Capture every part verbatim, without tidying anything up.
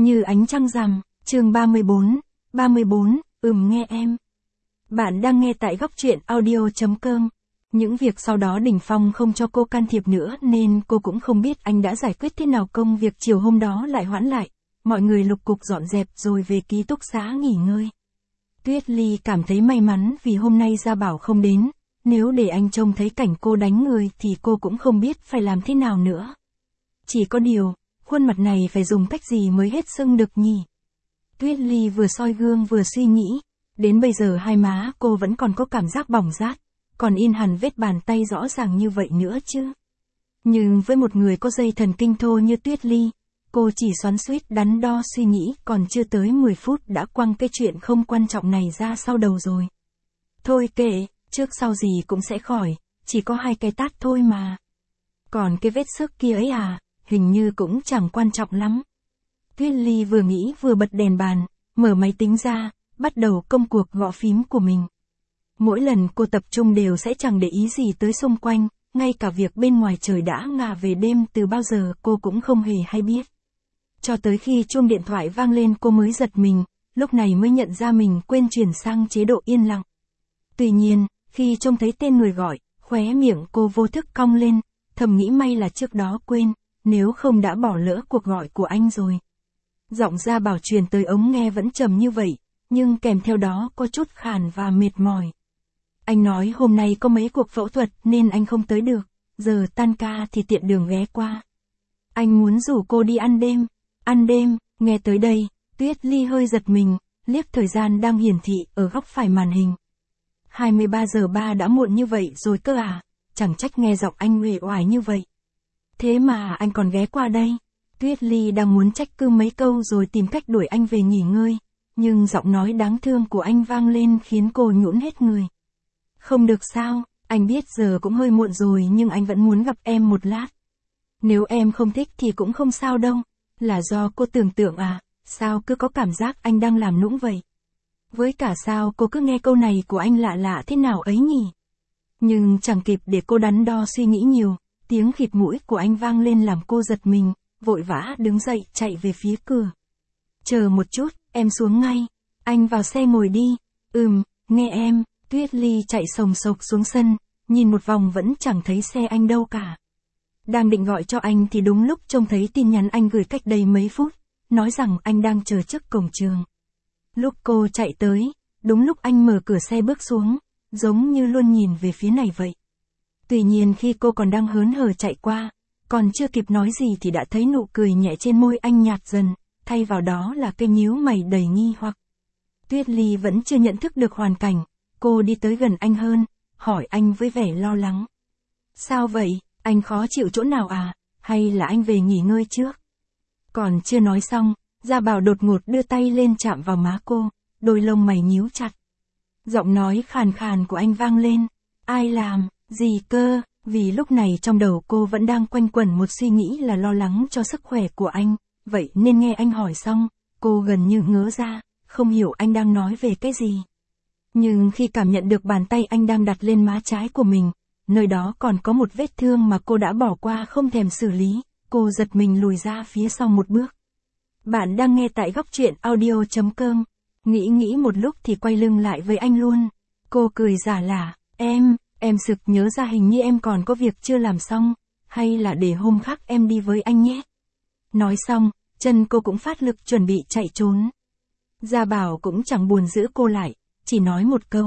Như ánh trăng rằm, chương ba mươi bốn, ba mươi bốn, ừm nghe em. Bạn đang nghe tại góc truyện audio.com. Những việc sau đó Đình Phong không cho cô can thiệp nữa nên cô cũng không biết anh đã giải quyết thế nào. Công việc chiều hôm đó lại hoãn lại, mọi người lục cục dọn dẹp rồi về ký túc xá nghỉ ngơi. Tuyết Ly cảm thấy may mắn vì hôm nay Gia Bảo không đến, nếu để anh trông thấy cảnh cô đánh người thì cô cũng không biết phải làm thế nào nữa. Chỉ có điều, khuôn mặt này phải dùng cách gì mới hết sưng được nhỉ? Tuyết Ly vừa soi gương vừa suy nghĩ, đến bây giờ hai má cô vẫn còn có cảm giác bỏng rát, còn in hẳn vết bàn tay rõ ràng như vậy nữa chứ. Nhưng với một người có dây thần kinh thô như Tuyết Ly, cô chỉ xoắn xuýt đắn đo suy nghĩ còn chưa tới mười phút đã quăng cái chuyện không quan trọng này ra sau đầu rồi. Thôi kệ, trước sau gì cũng sẽ khỏi, chỉ có hai cái tát thôi mà. Còn cái vết xước kia ấy à, hình như cũng chẳng quan trọng lắm. Tuyết Ly vừa nghĩ vừa bật đèn bàn, mở máy tính ra, bắt đầu công cuộc gõ phím của mình. Mỗi lần cô tập trung đều sẽ chẳng để ý gì tới xung quanh, ngay cả việc bên ngoài trời đã ngả về đêm từ bao giờ cô cũng không hề hay biết. Cho tới khi chuông điện thoại vang lên cô mới giật mình, lúc này mới nhận ra mình quên chuyển sang chế độ yên lặng. Tuy nhiên, khi trông thấy tên người gọi, khóe miệng cô vô thức cong lên, thầm nghĩ may là trước đó quên, nếu không đã bỏ lỡ cuộc gọi của anh rồi. Giọng Gia Bảo truyền tới ống nghe vẫn trầm như vậy, nhưng kèm theo đó có chút khàn và mệt mỏi. Anh nói hôm nay có mấy cuộc phẫu thuật nên anh không tới được, giờ tan ca thì tiện đường ghé qua. Anh muốn rủ cô đi ăn đêm. Ăn đêm, nghe tới đây, Tuyết Ly hơi giật mình, liếc thời gian đang hiển thị ở góc phải màn hình. hai mươi ba giờ ba đã muộn như vậy rồi cơ à, chẳng trách nghe giọng anh uể oải như vậy. Thế mà anh còn ghé qua đây. Tuyết Ly đang muốn trách cứ mấy câu rồi tìm cách đuổi anh về nghỉ ngơi, nhưng giọng nói đáng thương của anh vang lên khiến cô nhũn hết người. Không được sao, anh biết giờ cũng hơi muộn rồi nhưng anh vẫn muốn gặp em một lát. Nếu em không thích thì cũng không sao đâu, là do cô tưởng tượng à, sao cứ có cảm giác anh đang làm nũng vậy. Với cả sao cô cứ nghe câu này của anh lạ lạ thế nào ấy nhỉ. Nhưng chẳng kịp để cô đắn đo suy nghĩ nhiều, tiếng khịt mũi của anh vang lên làm cô giật mình, vội vã đứng dậy chạy về phía cửa. Chờ một chút, em xuống ngay. Anh vào xe ngồi đi. Ừm, nghe em. Tuyết Ly chạy sồng sộc xuống sân, nhìn một vòng vẫn chẳng thấy xe anh đâu cả. Đang định gọi cho anh thì đúng lúc trông thấy tin nhắn anh gửi cách đây mấy phút, nói rằng anh đang chờ trước cổng trường. Lúc cô chạy tới, đúng lúc anh mở cửa xe bước xuống, giống như luôn nhìn về phía này vậy. Tuy nhiên khi cô còn đang hớn hở chạy qua, còn chưa kịp nói gì thì đã thấy nụ cười nhẹ trên môi anh nhạt dần, thay vào đó là cái nhíu mày đầy nghi hoặc. Tuyết Ly vẫn chưa nhận thức được hoàn cảnh, cô đi tới gần anh hơn, hỏi anh với vẻ lo lắng. Sao vậy, anh khó chịu chỗ nào à, hay là anh về nghỉ ngơi trước? Còn chưa nói xong, Gia Bảo đột ngột đưa tay lên chạm vào má cô, đôi lông mày nhíu chặt. Giọng nói khàn khàn của anh vang lên. Ai làm, gì cơ? Vì lúc này trong đầu cô vẫn đang quanh quẩn một suy nghĩ là lo lắng cho sức khỏe của anh, vậy nên nghe anh hỏi xong, cô gần như ngớ ra, không hiểu anh đang nói về cái gì. Nhưng khi cảm nhận được bàn tay anh đang đặt lên má trái của mình, nơi đó còn có một vết thương mà cô đã bỏ qua không thèm xử lý, cô giật mình lùi ra phía sau một bước. Bạn đang nghe tại góc truyện audio.com. Nghĩ nghĩ một lúc thì quay lưng lại với anh luôn. Cô cười giả lả, em, em sực nhớ ra hình như em còn có việc chưa làm xong, hay là để hôm khác em đi với anh nhé. Nói xong, chân cô cũng phát lực chuẩn bị chạy trốn. Gia Bảo cũng chẳng buồn giữ cô lại, chỉ nói một câu.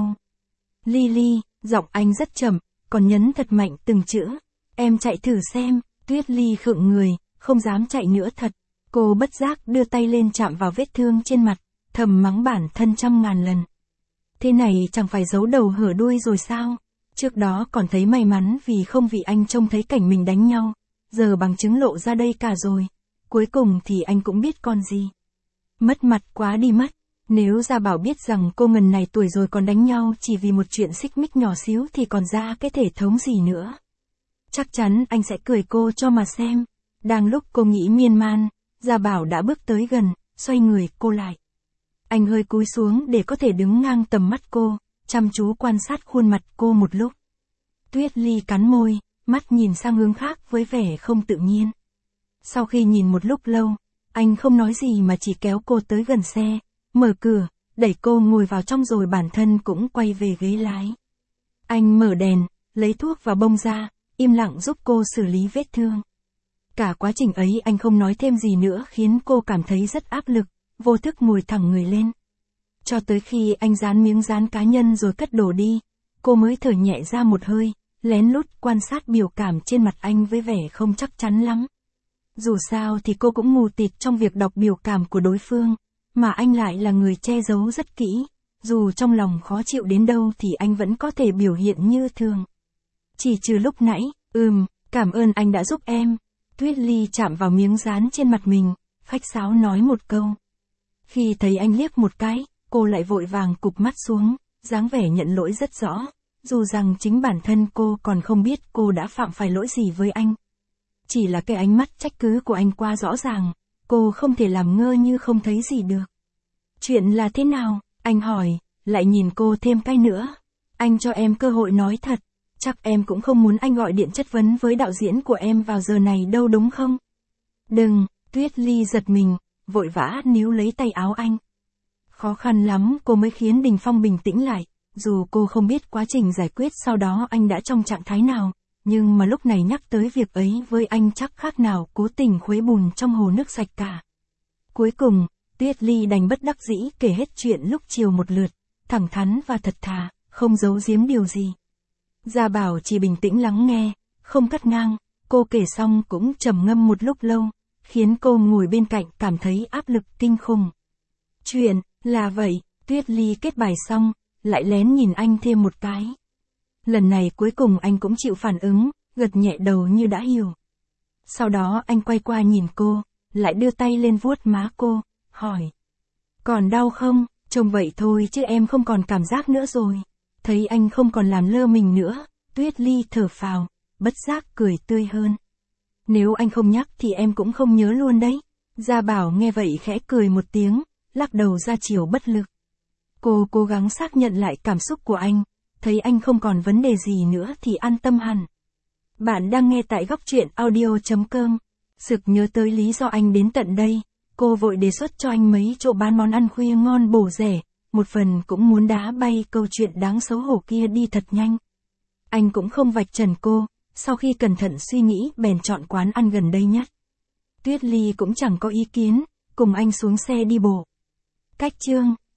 Ly, giọng anh rất chậm, còn nhấn thật mạnh từng chữ. Em chạy thử xem. Tuyết Ly khựng người, không dám chạy nữa thật. Cô bất giác đưa tay lên chạm vào vết thương trên mặt, thầm mắng bản thân trăm ngàn lần. Thế này chẳng phải giấu đầu hở đuôi rồi sao? Trước đó còn thấy may mắn vì không vì anh trông thấy cảnh mình đánh nhau, giờ bằng chứng lộ ra đây cả rồi. Cuối cùng thì anh cũng biết con gì. Mất mặt quá đi mất. Nếu Gia Bảo biết rằng cô ngần này tuổi rồi còn đánh nhau chỉ vì một chuyện xích mích nhỏ xíu thì còn ra cái thể thống gì nữa. Chắc chắn anh sẽ cười cô cho mà xem. Đang lúc cô nghĩ miên man, Gia Bảo đã bước tới gần, xoay người cô lại. Anh hơi cúi xuống để có thể đứng ngang tầm mắt cô, chăm chú quan sát khuôn mặt cô một lúc. Tuyết Ly cắn môi, mắt nhìn sang hướng khác với vẻ không tự nhiên. Sau khi nhìn một lúc lâu, Anh không nói gì mà chỉ kéo cô tới gần xe, mở cửa, đẩy cô ngồi vào trong rồi bản thân cũng quay về ghế lái. Anh mở đèn, lấy thuốc và bông ra, im lặng giúp cô xử lý vết thương. Cả quá trình ấy anh không nói thêm gì nữa khiến cô cảm thấy rất áp lực, vô thức ngồi thẳng người lên. Cho tới khi anh dán miếng dán cá nhân rồi cất đồ đi, cô mới thở nhẹ ra một hơi, lén lút quan sát biểu cảm trên mặt anh với vẻ không chắc chắn lắm. Dù sao thì cô cũng mù tịt trong việc đọc biểu cảm của đối phương, mà anh lại là người che giấu rất kỹ, dù trong lòng khó chịu đến đâu thì anh vẫn có thể biểu hiện như thường. Chỉ trừ lúc nãy, ừm, cảm ơn anh đã giúp em. Tuyết Ly chạm vào miếng dán trên mặt mình, khách sáo nói một câu. Khi thấy anh liếc một cái, cô lại vội vàng cụp mắt xuống, dáng vẻ nhận lỗi rất rõ, dù rằng chính bản thân cô còn không biết cô đã phạm phải lỗi gì với anh. Chỉ là cái ánh mắt trách cứ của anh quá rõ ràng, cô không thể làm ngơ như không thấy gì được. Chuyện là thế nào? Anh hỏi, lại nhìn cô thêm cái nữa. Anh cho em cơ hội nói thật, chắc em cũng không muốn anh gọi điện chất vấn với đạo diễn của em vào giờ này đâu đúng không? Đừng, Tuyết Ly giật mình, vội vã níu lấy tay áo anh. Khó khăn lắm cô mới khiến Đình Phong bình tĩnh lại, dù cô không biết quá trình giải quyết sau đó anh đã trong trạng thái nào, nhưng mà lúc này nhắc tới việc ấy với anh chắc khác nào cố tình khuấy bùn trong hồ nước sạch cả. Cuối cùng, Tuyết Ly đành bất đắc dĩ kể hết chuyện lúc chiều một lượt, thẳng thắn và thật thà, không giấu giếm điều gì. Gia Bảo chỉ bình tĩnh lắng nghe, không cắt ngang, cô kể xong cũng trầm ngâm một lúc lâu, khiến cô ngồi bên cạnh cảm thấy áp lực kinh khủng. Chuyện là vậy, Tuyết Ly kết bài xong, lại lén nhìn anh thêm một cái. Lần này cuối cùng anh cũng chịu phản ứng, gật nhẹ đầu như đã hiểu. Sau đó anh quay qua nhìn cô, lại đưa tay lên vuốt má cô, hỏi. Còn đau không? Trông vậy thôi chứ em không còn cảm giác nữa rồi. Thấy anh không còn làm lơ mình nữa, Tuyết Ly thở phào, bất giác cười tươi hơn. Nếu anh không nhắc thì em cũng không nhớ luôn đấy. Gia Bảo nghe vậy khẽ cười một tiếng, lắc đầu ra chiều bất lực. Cô cố gắng xác nhận lại cảm xúc của anh, thấy anh không còn vấn đề gì nữa thì an tâm hẳn. Bạn đang nghe tại góc truyện audio chấm com. Sực nhớ tới lý do anh đến tận đây, cô vội đề xuất cho anh mấy chỗ bán món ăn khuya ngon bổ rẻ, một phần cũng muốn đá bay câu chuyện đáng xấu hổ kia đi thật nhanh. Anh cũng không vạch trần cô, sau khi cẩn thận suy nghĩ bèn chọn quán ăn gần đây nhất. Tuyết Ly cũng chẳng có ý kiến, cùng anh xuống xe đi bộ. Cách chương